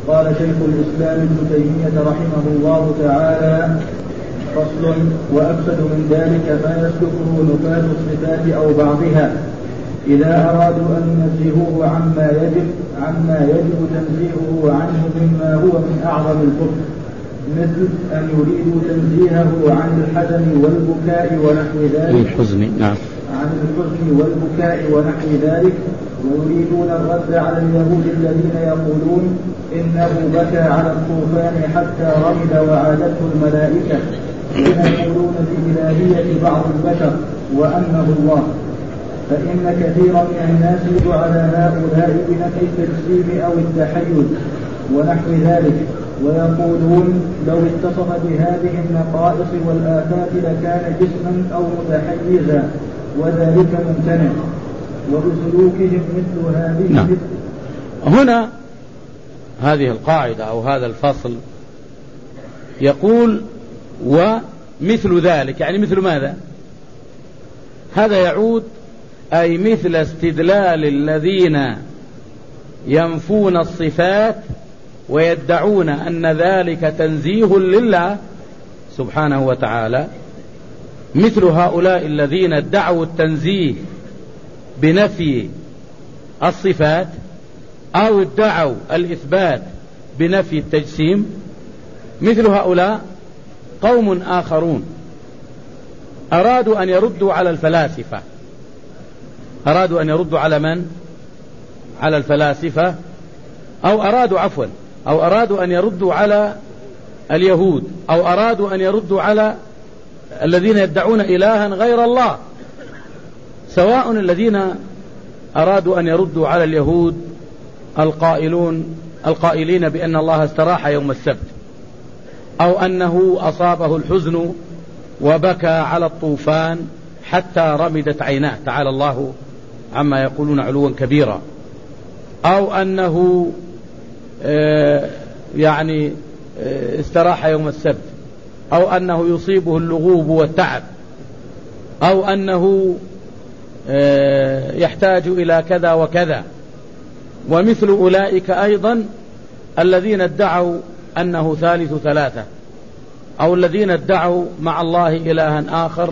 قال شيخ الإسلام ابن تيمية رحمه الله تعالى: فصل: وأفسد من ذلك ما يسلكه نفاة الصفات أو بعضها إذا أرادوا أن ينزهوه عما يجب تنزيهه عنه مما هو من أعظم الكفر، مثل أن يريدوا تنزيهه عن الحزن والبكاء ونحو ذلك، عن الحزن والبكاء ونحو ذلك، ويريدون الرد على اليهود الذين يقولون إنه بكى على الطوفان حتى رمل وعادته الملائكة، ويقولون بإلهية بعض البشر وأنه الله. فإن كثيرا من الناس يدعو على هؤلاء بنفي التجسيم أو التحيز ونحو ذلك، ويقولون لو اتصف بهذه النقائص والآفات لكان جسما أو متحيزا، وذلك ممتنع، وبسلوكهم مثل هذه. هنا هذه القاعدة أو هذا الفصل يقول ومثل ذلك، يعني مثل ماذا؟ هذا يعود أي مثل استدلال الذين ينفون الصفات ويدعون أن ذلك تنزيه لله سبحانه وتعالى، مثل هؤلاء الذين ادعوا التنزيه بنفي الصفات أو ادعوا الإثبات بنفي التجسيم. مثل هؤلاء قوم آخرون أرادوا أن يردوا على الفلاسفة، أرادوا أن يردوا على من؟ على الفلاسفة، أو أرادوا أن يردوا على اليهود، أو أرادوا أن يردوا على الذين يدعون إلها غير الله، سواء الذين أرادوا أن يردوا على اليهود القائلين بأن الله استراح يوم السبت، أو أنه أصابه الحزن وبكى على الطوفان حتى رمدت عيناه، تعالى الله عما يقولون علوا كبيرا، أو أنه استراح يوم السبت، أو أنه يصيبه اللغوب والتعب، أو أنه يحتاج إلى كذا وكذا. ومثل أولئك أيضا الذين ادعوا أنه ثالث ثلاثة، أو الذين ادعوا مع الله إلها آخر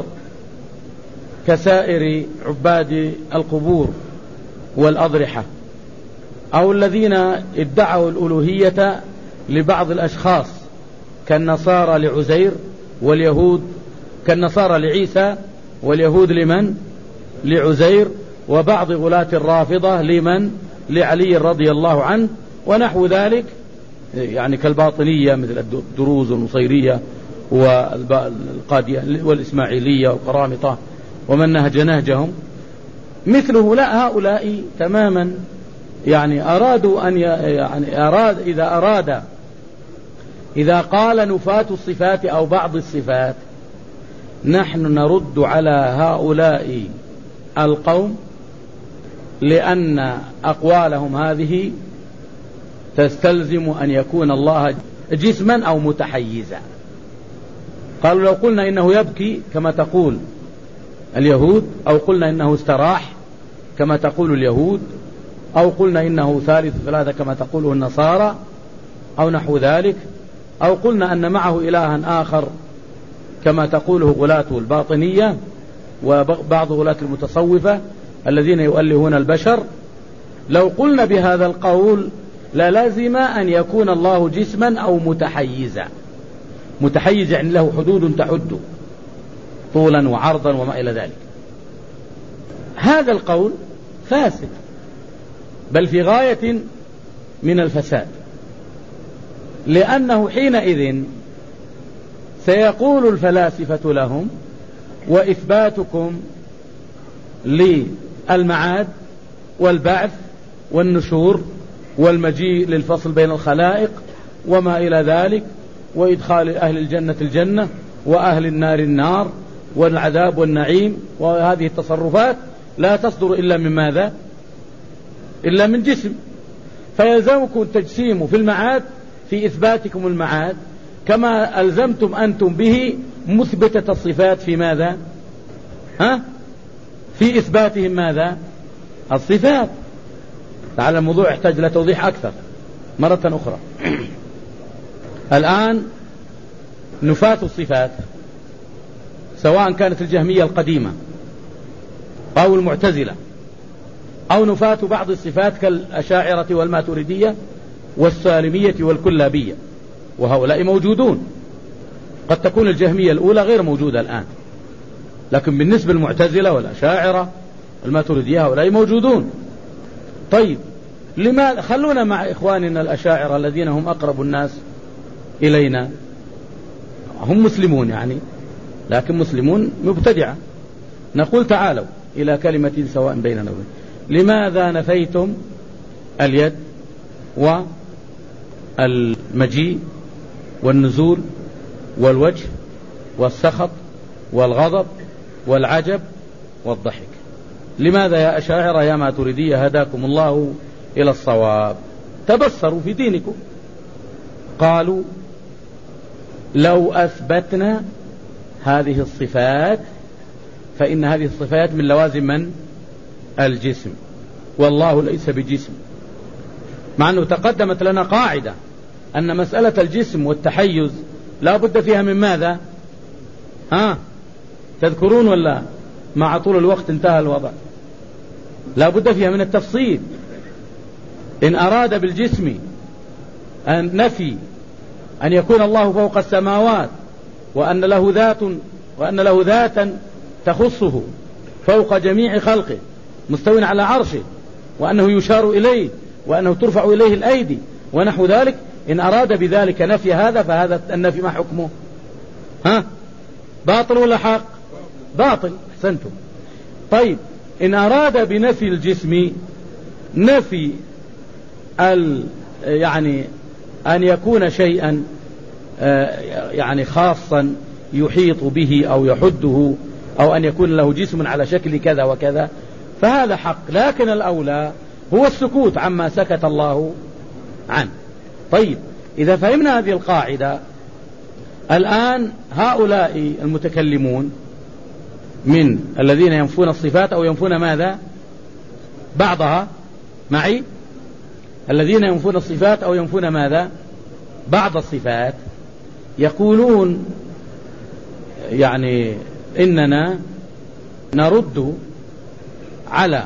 كسائر عباد القبور والأضرحة، أو الذين ادعوا الألوهية لبعض الأشخاص كالنصارى لعزير، واليهود كالنصارى لعيسى، واليهود لمن؟ لعزير، وبعض غلاة الرافضة لمن؟ لعلي رضي الله عنه، ونحو ذلك، يعني كالباطنية مثل الدروز والنصيرية والإسماعيلية والقرامطة ومن نهج نهجهم. مثله لا، هؤلاء تماما أرادوا أن إذا قال نفاة الصفات أو بعض الصفات نحن نرد على هؤلاء القوم لأن أقوالهم هذه تستلزم أن يكون الله جسما أو متحيزا. قالوا لو قلنا إنه يبكي كما تقول اليهود، أو قلنا إنه استراح كما تقول اليهود، أو قلنا إنه ثالث ثلاثة كما تقوله النصارى أو نحو ذلك، أو قلنا أن معه إلها آخر كما تقوله غلاة الباطنية وبعض غلاة المتصوفة الذين يؤلهون البشر، لو قلنا بهذا القول لا لازم أن يكون الله جسما أو متحيزا. متحيز يعني له حدود تحد طولا وعرضا وما إلى ذلك. هذا القول فاسد، بل في غاية من الفساد، لأنه حينئذ سيقول الفلاسفة لهم: وإثباتكم للمعاد والبعث والنشور والمجيء للفصل بين الخلائق وما إلى ذلك، وإدخال أهل الجنة الجنة وأهل النار النار والعذاب والنعيم، وهذه التصرفات لا تصدر إلا من ماذا؟ إلا من جسم. فيلزمكم التجسيم في المعاد في إثباتكم المعاد، كما ألزمتم أنتم به مثبتة الصفات في ماذا؟ في إثباتهم ماذا؟ الصفات. لعل الموضوع يحتاج إلى توضيح أكثر مرة أخرى. الآن نفاة الصفات سواء كانت الجهمية القديمة أو المعتزلة أو نفاة بعض الصفات كالأشاعرة والماتريدية والسالمية والكلابية، وهؤلاء موجودون. قد تكون الجهمية الأولى غير موجودة الآن، لكن بالنسبة للمعتزلة والأشاعرة والماتريدية هؤلاء موجودون. طيب لماذا؟ خلونا مع إخواننا الأشاعرة الذين هم أقرب الناس إلينا، هم مسلمون يعني، لكن مسلمون مبتدعة. نقول تعالوا إلى كلمة سواء بيننا وبين. لماذا نفيتم اليد والمجيء والنزول والوجه والسخط والغضب والعجب والضحك؟ لماذا يا أشاعرة يا ماتريدية هداكم الله إلى الصواب؟ تبصروا في دينكم. قالوا لو أثبتنا هذه الصفات فإن هذه الصفات من لوازم من؟ الجسم، والله ليس بجسم. مع أنه تقدمت لنا قاعدة أن مسألة الجسم والتحيز لا بد فيها من ماذا؟ تذكرون ولا مع طول الوقت انتهى الوضع؟ لا بد فيها من التفصيل. إن أراد بالجسم أن نفي أن يكون الله فوق السماوات وأن له ذاتا تخصه فوق جميع خلقه مستوٍ على عرشه، وأنه يشار إليه، وأنه ترفع إليه الأيدي ونحو ذلك، إن أراد بذلك نفي هذا فهذا النفي ما حكمه؟ باطل ولا حق؟ باطل. أحسنتم. طيب إن أراد بنفي الجسم نفي يعني أن يكون شيئا يعني خاصا يحيط به أو يحده، أو أن يكون له جسم على شكل كذا وكذا، فهذا حق، لكن الأولى هو السكوت عما سكت الله عنه. طيب إذا فهمنا هذه القاعدة، الآن هؤلاء المتكلمون من الذين ينفون الصفات أو ينفون ماذا؟ بعضها معي. الذين ينفون الصفات أو ينفون ماذا؟ بعض الصفات، يقولون يعني إننا نرد على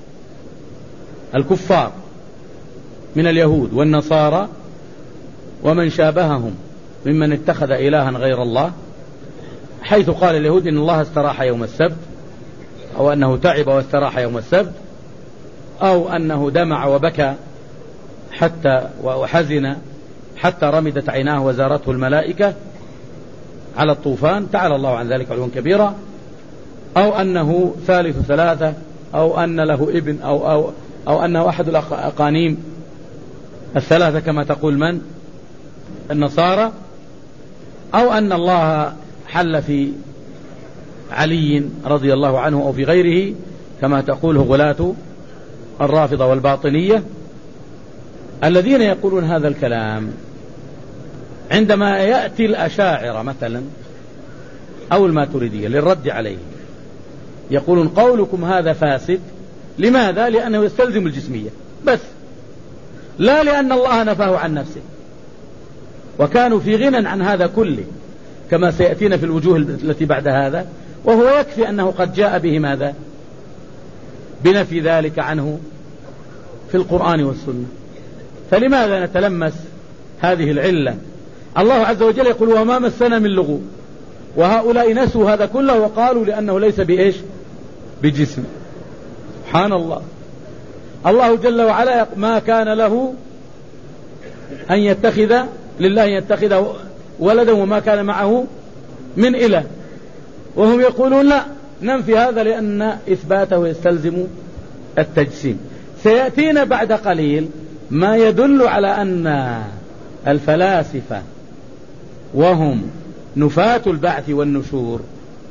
الكفار من اليهود والنصارى ومن شابههم ممن اتخذ إلها غير الله، حيث قال اليهود إن الله استراح يوم السبت، أو أنه تعب واستراح يوم السبت، أو أنه دمع وبكى حتى وحزن حتى رمدت عيناه وزارته الملائكة على الطوفان، تعالى الله عن ذلك علوا كبيرا، أو أنه ثالث ثلاثة، أو أن له ابن، أو أنه أحد الأقانيم الثلاثة كما تقول من؟ النصارى، أو أن الله حل في علي رضي الله عنه أو في غيره كما تقوله غلاة الرافضة والباطنية. الذين يقولون هذا الكلام عندما يأتي الأشاعرة مثلا أو الماتريدية للرد عليه يقولون قولكم هذا فاسد. لماذا؟ لأنه يستلزم الجسمية بس، لا لأن الله نفاه عن نفسه، وكانوا في غنى عن هذا كله كما سيأتينا في الوجوه التي بعد هذا، وهو يكفي أنه قد جاء به ماذا؟ بنفي ذلك عنه في القرآن والسنة. فلماذا نتلمس هذه العلة؟ الله عز وجل يقول وما مسنا من لغوب، وهؤلاء نسوا هذا كله وقالوا لأنه ليس بإيش؟ بجسم. سبحان الله. الله جل وعلا ما كان له أن يتخذ لله أن يتخذ ولدا وما كان معه من إله، وهم يقولون لا ننفي هذا لأن إثباته يستلزم التجسيم. سيأتينا بعد قليل ما يدل على أن الفلاسفة وهم نفاة البعث والنشور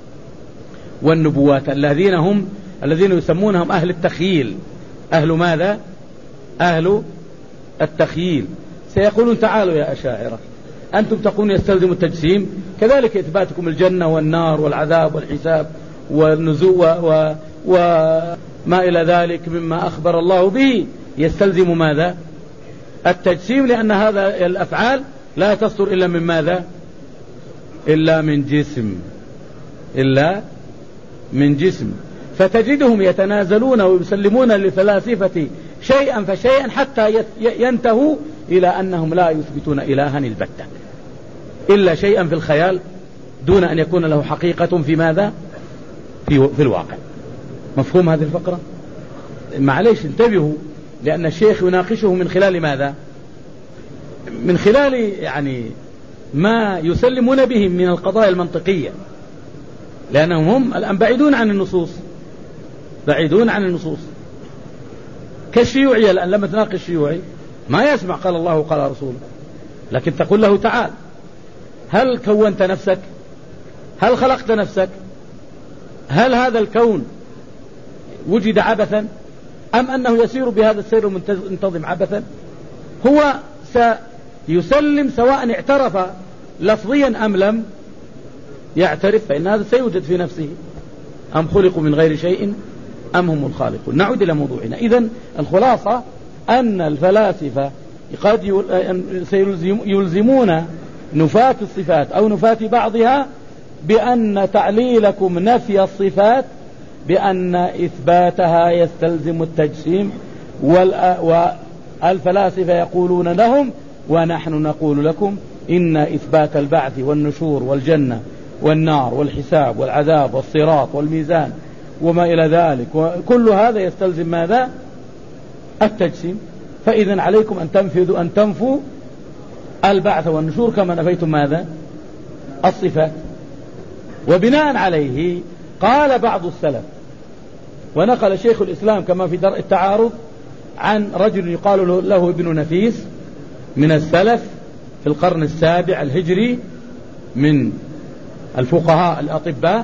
والنبوات الذين يسمونهم أهل التخييل. أهل ماذا؟ أهل التخييل. سيقولون تعالوا يا أشاعرة، أنتم تقولون يستلزم التجسيم، كذلك إثباتكم الجنة والنار والعذاب والحساب والنزول وما إلى ذلك مما أخبر الله به يستلزم ماذا؟ التجسيم، لأن هذا الأفعال لا تصدر إلا من ماذا؟ إلا من جسم، إلا من جسم. فتجدهم يتنازلون ويسلمون للفلاسفة شيئا فشيئا حتى ينتهوا إلى أنهم لا يثبتون إلها البتة إلا شيئا في الخيال دون أن يكون له حقيقة في ماذا؟ في الواقع. مفهوم هذه الفقرة؟ معليش انتبهوا، لأن الشيخ يناقشه من خلال ماذا؟ من خلال يعني ما يسلمون به من القضايا المنطقية، لأنهم هم الآن بعيدون عن النصوص، بعيدون عن النصوص. كالشيوعي الآن لما تناقش الشيوعي ما يسمع قال الله وقال رسوله، لكن تقول له تعال، هل كونت نفسك؟ هل خلقت نفسك؟ هل هذا الكون وجد عبثا أم أنه يسير بهذا السير المنتظم عبثا؟ هو سيسلم سواء اعترف لفظيا أم لم يعترف، فإن هذا سيوجد في نفسه. أم خلقوا من غير شيء أم هم الخالقون. نعود إلى موضوعنا. إذن الخلاصة أن الفلاسفة قد يلزمون نفاة الصفات أو نفاة بعضها بأن تعليلكم نفي الصفات بأن إثباتها يستلزم التجسيم، والفلاسفة يقولون لهم ونحن نقول لكم إن إثبات البعث والنشور والجنة والنار والحساب والعذاب والصراط والميزان وما إلى ذلك وكل هذا يستلزم ماذا؟ التجسيم. فإذن عليكم أن تنفوا البعث والنشور كما نفيتم ماذا؟ الصفات. وبناء عليه قال بعض السلف، ونقل شيخ الإسلام كما في درء التعارض عن رجل يقال له ابن نفيس من السلف في القرن السابع الهجري من الفقهاء الأطباء،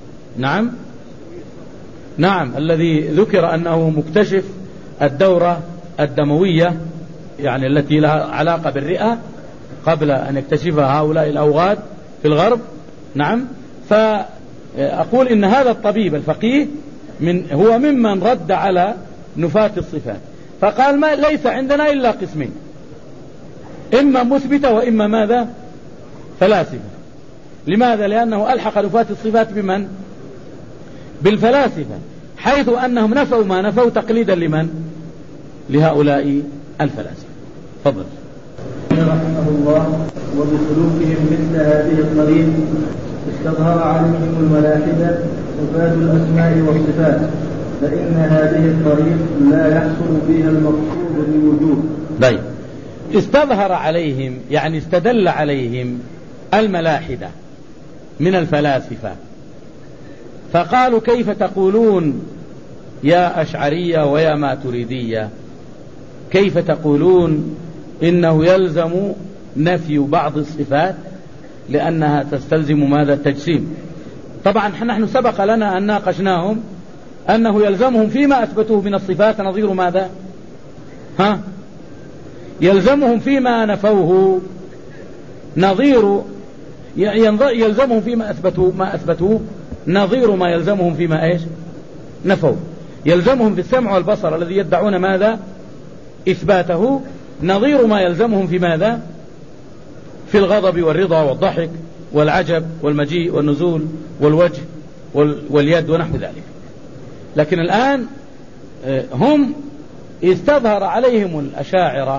نعم الذي ذكر أنه مكتشف الدورة الدموية، يعني التي لها علاقة بالرئة قبل أن يكتشفها هؤلاء الأوغاد في الغرب. نعم. فأقول إن هذا الطبيب الفقيه هو ممن رد على نفاة الصفات، فقال ما ليس عندنا إلا قسمين، إما مثبتة وإما ماذا؟ فلاسفة. لماذا؟ لأنه ألحق نفاة الصفات بمن؟ بالفلاسفة، حيث أنهم نفوا ما نفوا تقليدا لمن؟ لهؤلاء الفلاسفة. تفضل. رحمه الله. وبسلوكهم مثل هذه الطريق استظهر عليهم الملاحدة نفاة الأسماء والصفات، فإن هذه الطريق لا يحصل فيها المقصود لوجوه. طيب، استظهر عليهم يعني استدل عليهم الملاحدة من الفلاسفة، فقالوا كيف تقولون يا أشعرية ويا ماتريدية، كيف تقولون إنه يلزم نفي بعض الصفات لأنها تستلزم ماذا؟ التجسيم. طبعا نحن سبق لنا أن ناقشناهم أنه يلزمهم فيما أثبتوه من الصفات نظير ماذا؟ يلزمهم فيما نفوه نظير، يلزمهم فيما أثبتوه نظير ما يلزمهم فيما إيش؟ نفوه. يلزمهم في السمع والبصر الذي يدعون ماذا؟ إثباته نظير ما يلزمهم في ماذا؟ في الغضب والرضا والضحك والعجب والمجيء والنزول والوجه واليد ونحو ذلك. لكن الآن هم استظهر عليهم الأشاعرة،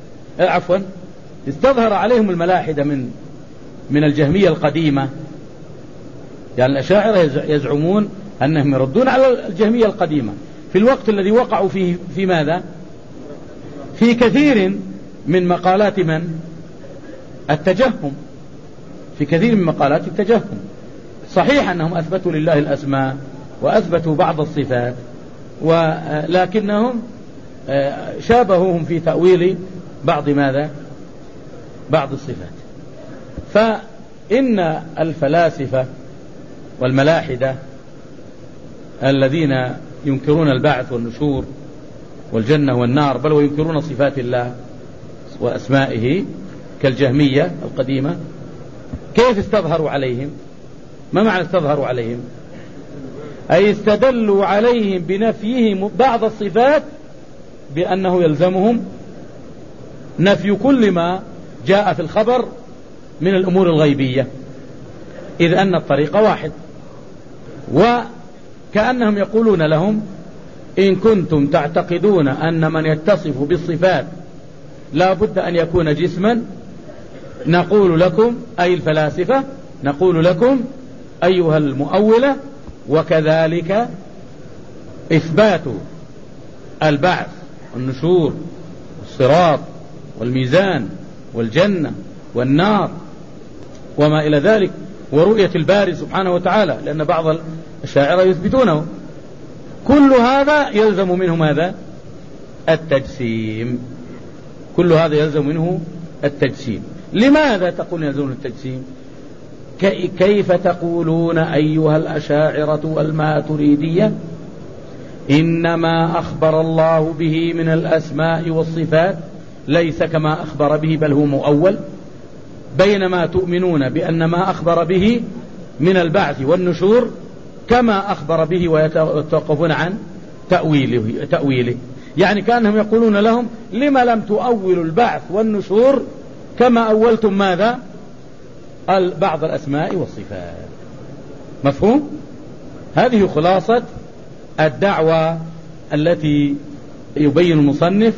استظهر عليهم الملاحدة من الجهمية القديمة. يعني الأشاعرة يزعمون أنهم يردون على الجهمية القديمة في الوقت الذي وقعوا فيه في ماذا؟ في كثير من مقالات من؟ التجهم. في كثير من مقالات التجهم. صحيح أنهم أثبتوا لله الأسماء وأثبتوا بعض الصفات، ولكنهم شابهوهم في تأويل بعض ماذا؟ بعض الصفات. فإن الفلاسفة والملاحدة الذين ينكرون البعث والنشور والجنة والنار بل وينكرون صفات الله وأسمائه كالجهمية القديمة، كيف استظهروا عليهم؟ ما معنى استظهروا عليهم؟ أي استدلوا عليهم بنفيهم بعض الصفات بأنه يلزمهم نفي كل ما جاء في الخبر من الأمور الغيبية، إذ أن الطريق واحد. وكأنهم يقولون لهم: إن كنتم تعتقدون أن من يتصف بالصفات لا بد أن يكون جسما، نقول لكم أي الفلاسفة، نقول لكم أيها المؤولة، وكذلك إثبات البعث والنشور والصراط والميزان والجنة والنار وما إلى ذلك، ورؤية الباري سبحانه وتعالى، لأن بعض الشاعرة يثبتونه، كل هذا يلزم منه ماذا؟ التجسيم. كل هذا يلزم منه التجسيم. لماذا تقول يلزم التجسيم؟ كيف تقولون أيها الأشاعرة والماتريدية إنما أخبر الله به من الأسماء والصفات ليس كما أخبر به بل هو مؤول، بينما تؤمنون بأن ما أخبر به من البعث والنشور كما أخبر به ويتوقفون عن تأويله. يعني كأنهم يقولون لهم: لما لم تؤولوا البعث والنشور كما أولتم ماذا؟ بعض الأسماء والصفات. مفهوم؟ هذه خلاصة الدعوة التي يبين المصنف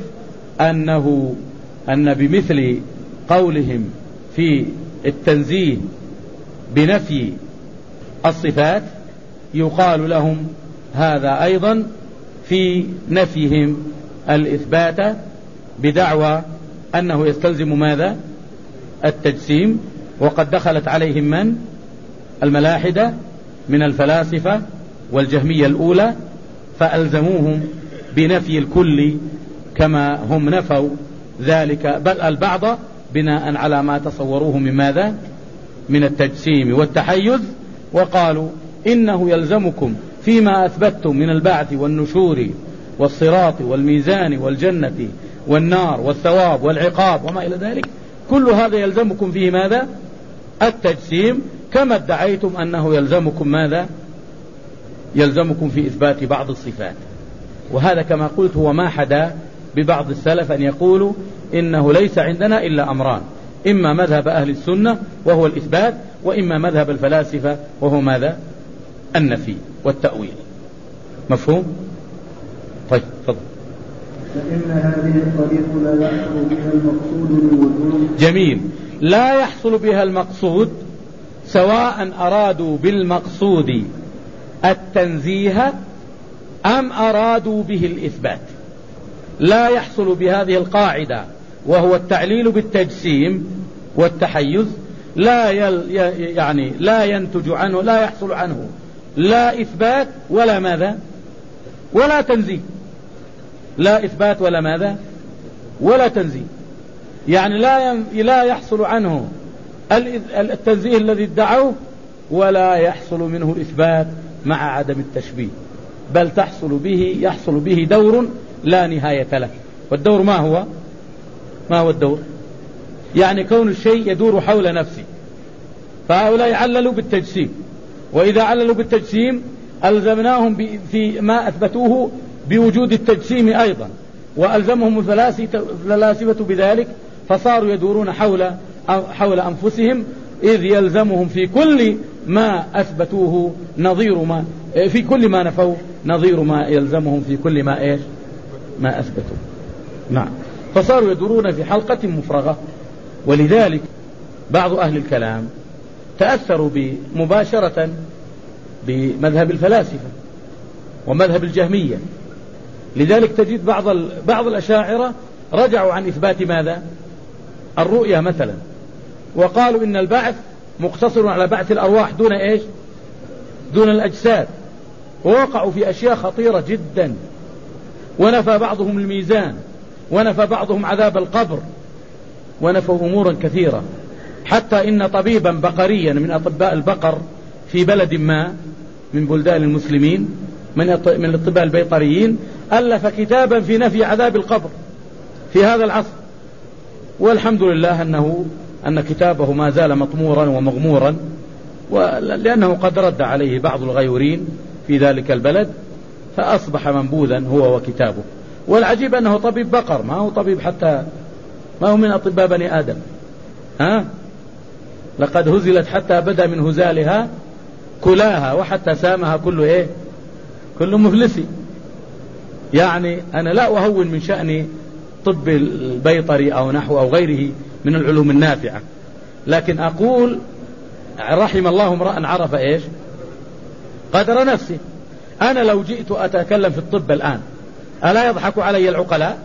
أن بمثل قولهم في التنزيه بنفي الصفات يقال لهم هذا أيضا في نفيهم الإثبات بدعوى أنه يستلزم ماذا؟ التجسيم. وقد دخلت عليهم من؟ الملاحدة من الفلاسفة والجهمية الأولى، فألزموهم بنفي الكل كما هم نفوا ذلك، بل البعض بناء على ما تصوروه من ماذا؟ من التجسيم والتحيز، وقالوا إنه يلزمكم فيما أثبتتم من البعث والنشور والصراط والميزان والجنة والنار والثواب والعقاب وما إلى ذلك، كل هذا يلزمكم فيه ماذا؟ التجسيم، كما ادعيتم أنه يلزمكم ماذا؟ يلزمكم في إثبات بعض الصفات. وهذا كما قلت هو ما حدا ببعض السلف أن يقولوا إنه ليس عندنا إلا أمران: إما مذهب أهل السنة وهو الإثبات، وإما مذهب الفلاسفة وهو ماذا؟ النفي والتأويل. مفهوم؟ طيب تفضل. فإن هذه الطريق لا يحصل بها المقصود للوجود. جميل. لا يحصل بها المقصود، سواء أرادوا بالمقصود التنزيه أم أرادوا به الإثبات. لا يحصل بهذه القاعدة وهو التعليل بالتجسيم والتحيز، لا ينتج عنه، لا يحصل عنه لا إثبات ولا ماذا؟ ولا تنزيه. لا إثبات ولا ماذا؟ ولا تنزيه. يعني لا يحصل عنه التنزيه الذي ادعوه، ولا يحصل منه الإثبات مع عدم التشبيه، بل يحصل به دور لا نهاية له. والدور ما هو؟ ما هو الدور؟ يعني كون الشيء يدور حول نفسه. فهؤلاء عللوا بالتجسيم، وإذا عللوا بالتجسيم ألزمناهم في ما أثبتوه بوجود التجسيم أيضا، وألزمهم الفلاسفة بذلك، فصاروا يدورون حول أنفسهم، إذ يلزمهم في كل ما أثبتوه نظير ما، في كل ما نفوا نظير ما يلزمهم في كل ما إيش؟ ما أثبتوا. نعم. فصاروا يدورون في حلقة مفرغة. ولذلك بعض أهل الكلام تأثروا مباشرة بمذهب الفلاسفة ومذهب الجهمية. لذلك تجد بعض الأشاعرة رجعوا عن إثبات ماذا؟ الرؤية مثلا، وقالوا إن البعث مقتصر على بعث الأرواح دون إيش؟ دون الأجساد، ووقعوا في أشياء خطيرة جدا. ونفى بعضهم الميزان، ونفى بعضهم عذاب القبر، ونفوا أمورا كثيرة، حتى إن طبيبا بقريا من أطباء البقر في بلد ما من بلدان المسلمين من الأطباء البيطريين ألف كتابا في نفي عذاب القبر في هذا العصر، والحمد لله أن كتابه ما زال مطمورا ومغمورا، لأنه قد رد عليه بعض الغيورين في ذلك البلد، فأصبح منبوذا هو وكتابه. والعجيب أنه طبيب بقر، ما هو طبيب حتى ما هو من أطباء بني آدم. لقد هزلت حتى بدا من هزالها كلاها وحتى سامها كل مفلسي. يعني أنا لا أهون من شأن طب البيطري أو نحو أو غيره من العلوم النافعة، لكن أقول رحم الله امرأ عرف قدر نفسه. أنا لو جئت أتكلم في الطب الآن ألا يضحك علي العقلاء؟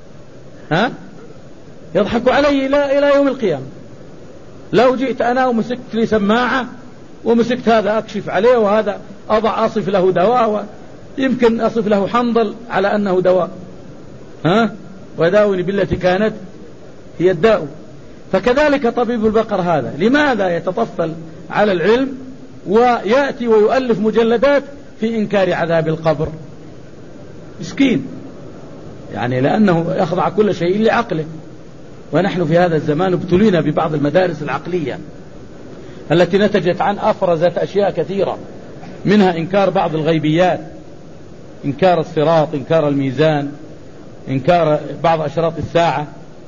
يضحك علي إلى يوم القيامة. لو جئت أنا ومسكت لي سماعة ومسكت هذا أكشف عليه وهذا أصف له دواء، يمكن أصف له حنظل على أنه دواء، وداوني بالتي كانت هي الداء. فكذلك طبيب البقر هذا لماذا يتطفل على العلم ويأتي ويؤلف مجلدات في إنكار عذاب القبر؟ مسكين، يعني لأنه يخضع كل شيء لعقله. ونحن في هذا الزمان ابتلينا ببعض المدارس العقلية التي نتجت عن أفرزت أشياء كثيرة، منها إنكار بعض الغيبيات، إنكار الصراط، إنكار الميزان، إنكار بعض أشراط الساعة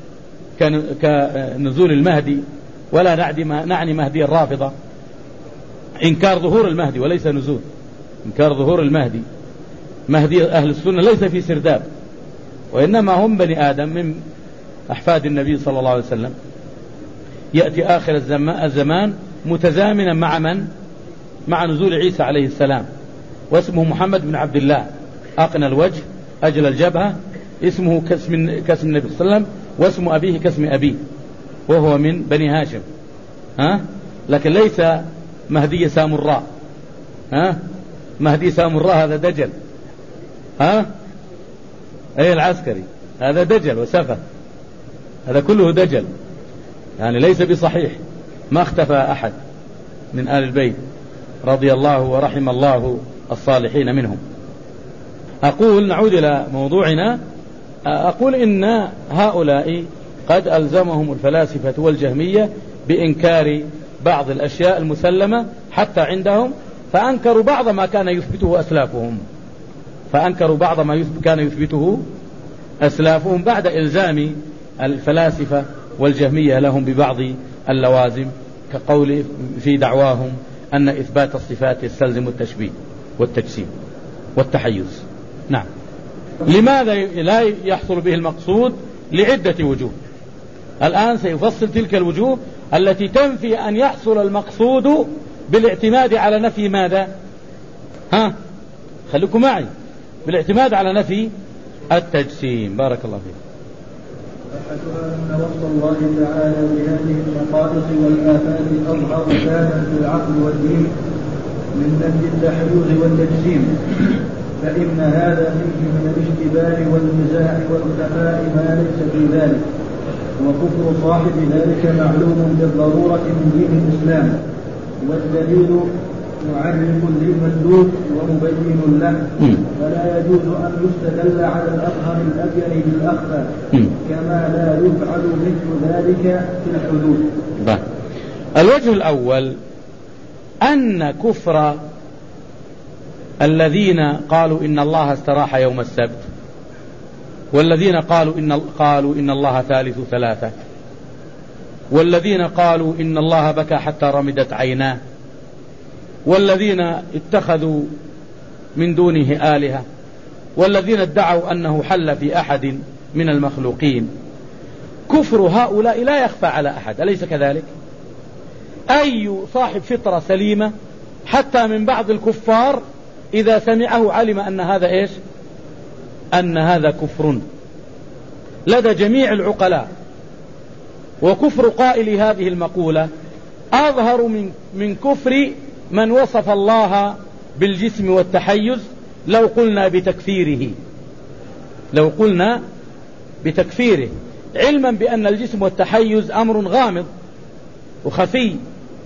كنزول المهدي، ولا نعني مهدي الرافضة، إنكار ظهور المهدي وليس نزول، إنكار ظهور المهدي. مهدي أهل السنة ليس في سرداب، وإنما هم بني آدم من أحفاد النبي صلى الله عليه وسلم. يأتي آخر الزمان متزامنا مع من؟ مع نزول عيسى عليه السلام، واسمه محمد بن عبد الله، أقنى الوجه أجل الجبهة، اسمه كاسم النبي صلى الله عليه وسلم، واسم أبيه كاسم أبيه، وهو من بني هاشم. لكن ليس مهدي سامراء. مهدي سامراء هذا دجل. أي العسكري هذا دجل وسفه، هذا كله دجل، يعني ليس بصحيح. ما اختفى أحد من آل البيت رضي الله ورحم الله الصالحين منهم. أقول نعود إلى موضوعنا. أقول إن هؤلاء قد ألزمهم الفلاسفة والجهمية بإنكار بعض الأشياء المسلمة حتى عندهم، فأنكروا بعض ما كان يثبته أسلافهم، كان يثبته أسلافهم بعد إلزام الفلاسفة والجهمية لهم ببعض اللوازم، كقول في دعواهم أن إثبات الصفات يستلزم التشبيه والتجسيم والتحيز. نعم. لماذا لا يحصل به المقصود؟ لعدة وجوه. الآن سيفصل تلك الوجوه التي تنفي أن يحصل المقصود بالاعتماد على نفي ماذا؟ خليكم معي، بالاعتماد على نفي التجسيم. بارك الله فيك. أحدها أن وصف الله تعالى بهذه النقائص والآفات أظهر ذاتا في العقل والدين من نفي التحيز والتجسيم، فإن هذا فيه من الاشتباه والنزاع والخفاء ما ليس في ذلك، وكفر صاحب ذلك معلوم بالضرورة من دين الإسلام، والدليل معرف للمسلوك ومبين له، فلا يجوز أن يستدل على الأظهر الأبين بالأخفى، كما لا يفعل مثل ذلك في الحدود. الوجه الأول أن كفر الذين قالوا إن الله استراح يوم السبت، والذين قالوا إن الله ثالث ثلاثة، والذين قالوا إن الله بكى حتى رمدت عيناه، والذين اتخذوا من دونه آلهة، والذين ادعوا أنه حل في أحد من المخلوقين. كفر هؤلاء لا يخفى على أحد، أليس كذلك؟ أي صاحب فطرة سليمة حتى من بعض الكفار إذا سمعه علم أن هذا أن هذا كفر لدى جميع العقلاء. وكفر قائل هذه المقولة أظهر من كفر من وصف الله بالجسم والتحيز لو قلنا بتكفيره، علما بأن الجسم والتحيز أمر غامض وخفي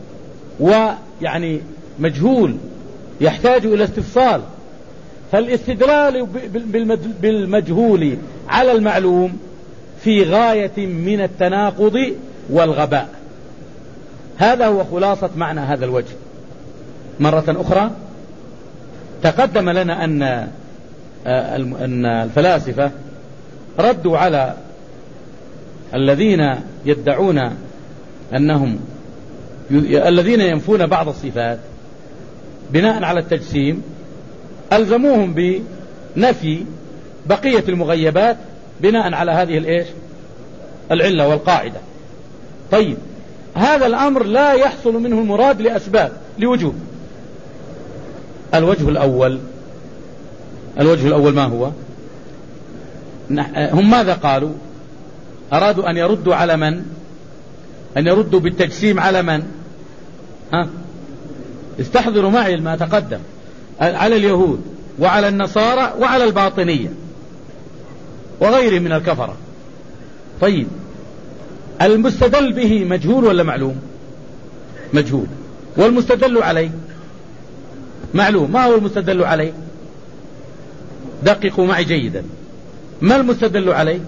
ويعني مجهول يحتاج إلى استفصال. فالاستدلال بالمجهول على المعلوم في غاية من التناقض والغباء. هذا هو خلاصة معنى هذا الوجه. مرة أخرى تقدم لنا أن الفلاسفة ردوا على الذين يدعون أنهم الذين ينفون بعض الصفات بناء على التجسيم ألزموهم بنفي بقية المغيبات بناء على هذه العلة والقاعدة. طيب هذا الأمر لا يحصل منه المراد لأسباب لوجوه. الوجه الأول ما هو؟ هم ماذا قالوا؟ أرادوا أن يردوا على من؟ أن يردوا بالتجسيم على من؟ استحضروا معي ما تقدم، على اليهود وعلى النصارى وعلى الباطنية وغيرهم من الكفرة. طيب المستدل به مجهول ولا معلوم؟ مجهول. والمستدل عليه معلوم. ما هو المستدل عليه؟ دققوا معي جيدا. ما المستدل عليه؟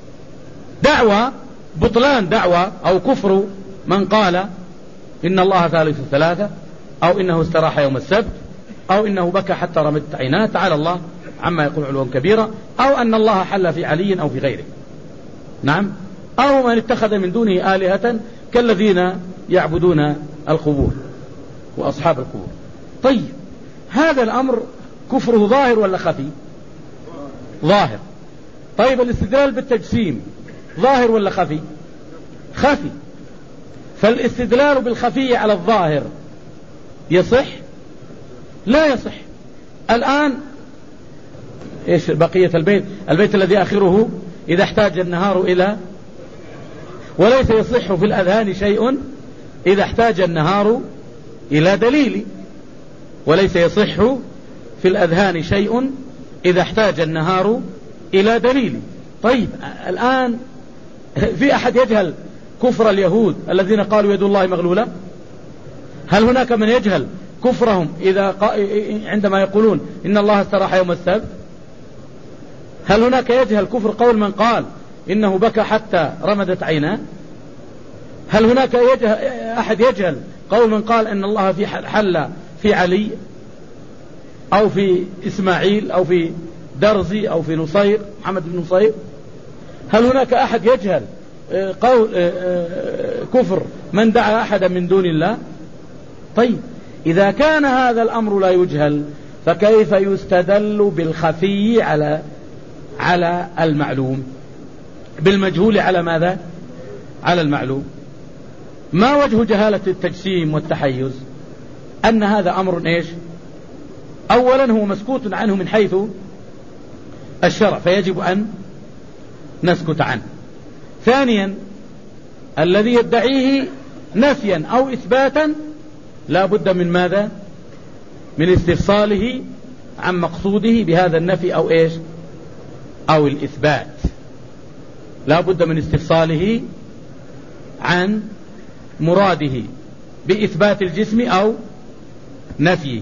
دعوة بطلان دعوة أو كفر من قال إن الله ثالث ثلاثة، أو إنه استراح يوم السبت، أو إنه بكى حتى رمت عيناه، تعالى الله عما يقول علوا كبيرا، أو أن الله حل في علي أو في غيره. نعم. أو من اتخذ من دونه آلهة كالذين يعبدون القبور وأصحاب القبور. طيب هذا الأمر كفره ظاهر ولا خفي؟ ظاهر. طيب الاستدلال بالتجسيم ظاهر ولا خفي؟ خفي. فالاستدلال بالخفي على الظاهر يصح؟ لا يصح. الآن إيش بقية البيت الذي آخره إذا احتاج النهار إلى، وليس يصح في الأذهان شيء إذا احتاج النهار إلى دليل. وليس يصح في الأذهان شيء إذا احتاج النهار إلى دليل. طيب الآن في أحد يجهل كفر اليهود الذين قالوا يد الله مغلولة؟ هل هناك من يجهل كفرهم عندما يقولون إن الله استراح يوم السبت؟ هل هناك يجهل كفر قول من قال إنه بكى حتى رمدت عيناه؟ هل هناك أحد يجهل قول من قال إن الله حل في علي أو في إسماعيل أو في درزي أو في نصير محمد بن نصير؟ هل هناك أحد يجهل قول كفر من دعا أحدا من دون الله؟ طيب إذا كان هذا الأمر لا يجهل فكيف يستدل بالخفي على المعلوم، بالمجهول على ماذا؟ على المعلوم. ما وجه جهالة التجسيم والتحيز؟ أن هذا أمر إيش؟ أولا هو مسكوت عنه من حيث الشرع فيجب أن نسكت عنه. ثانيا الذي يدعيه نفيا أو إثباتا لا بد من ماذا؟ من استفصاله عن مقصوده بهذا النفي أو إيش؟ أو الإثبات. لا بد من استفصاله عن مراده بإثبات الجسم أو نفيه.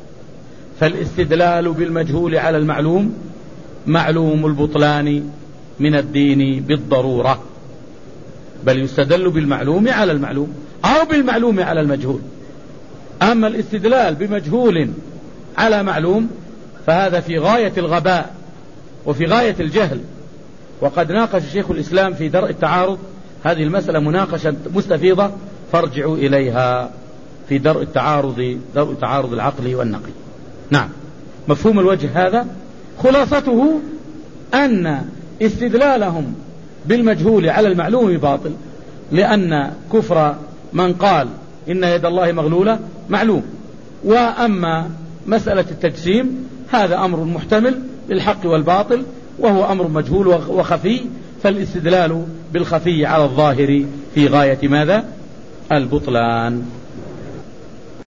فالاستدلال بالمجهول على المعلوم معلوم البطلان من الدين بالضرورة، بل يستدل بالمعلوم على المعلوم أو بالمعلوم على المجهول. أما الاستدلال بمجهول على معلوم فهذا في غاية الغباء وفي غاية الجهل. وقد ناقش شيخ الإسلام في درء التعارض هذه المسألة مناقشة مستفيضة، فارجعوا إليها في درء تعارض العقل والنقل. نعم، مفهوم الوجه هذا. خلاصته أن استدلالهم بالمجهول على المعلوم باطل، لأن كفر من قال إن يد الله مغلولة معلوم. وأما مسألة التجسيم هذا أمر محتمل للحق والباطل، وهو أمر مجهول وخفي، فالاستدلال بالخفي على الظاهر في غاية ماذا؟ البطلان.